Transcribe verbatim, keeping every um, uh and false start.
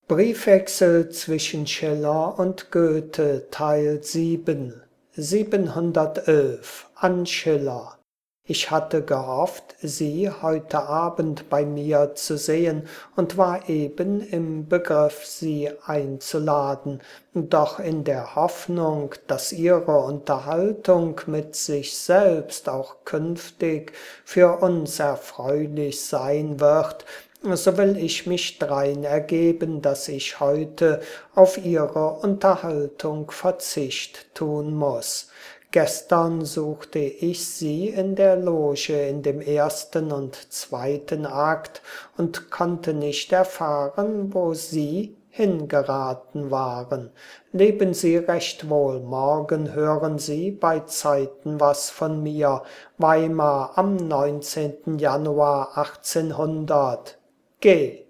Briefwechsel zwischen Schiller und Goethe Teil sieben Siebenhundertelf an Schiller. Ich hatte gehofft, Sie heute Abend bei mir zu sehen und war eben im Begriff, Sie einzuladen, doch in der Hoffnung, dass Ihre Unterhaltung mit sich selbst auch künftig für uns erfreulich sein wird, so will ich mich drein ergeben, dass ich heute auf Ihre Unterhaltung Verzicht tun muss. Gestern suchte ich Sie in der Loge in dem ersten und zweiten Akt und konnte nicht erfahren, wo Sie hingeraten waren. Leben Sie recht wohl, morgen hören Sie bei Zeiten was von mir. Weimar am neunzehnten Januar achtzehnhundert. Geh!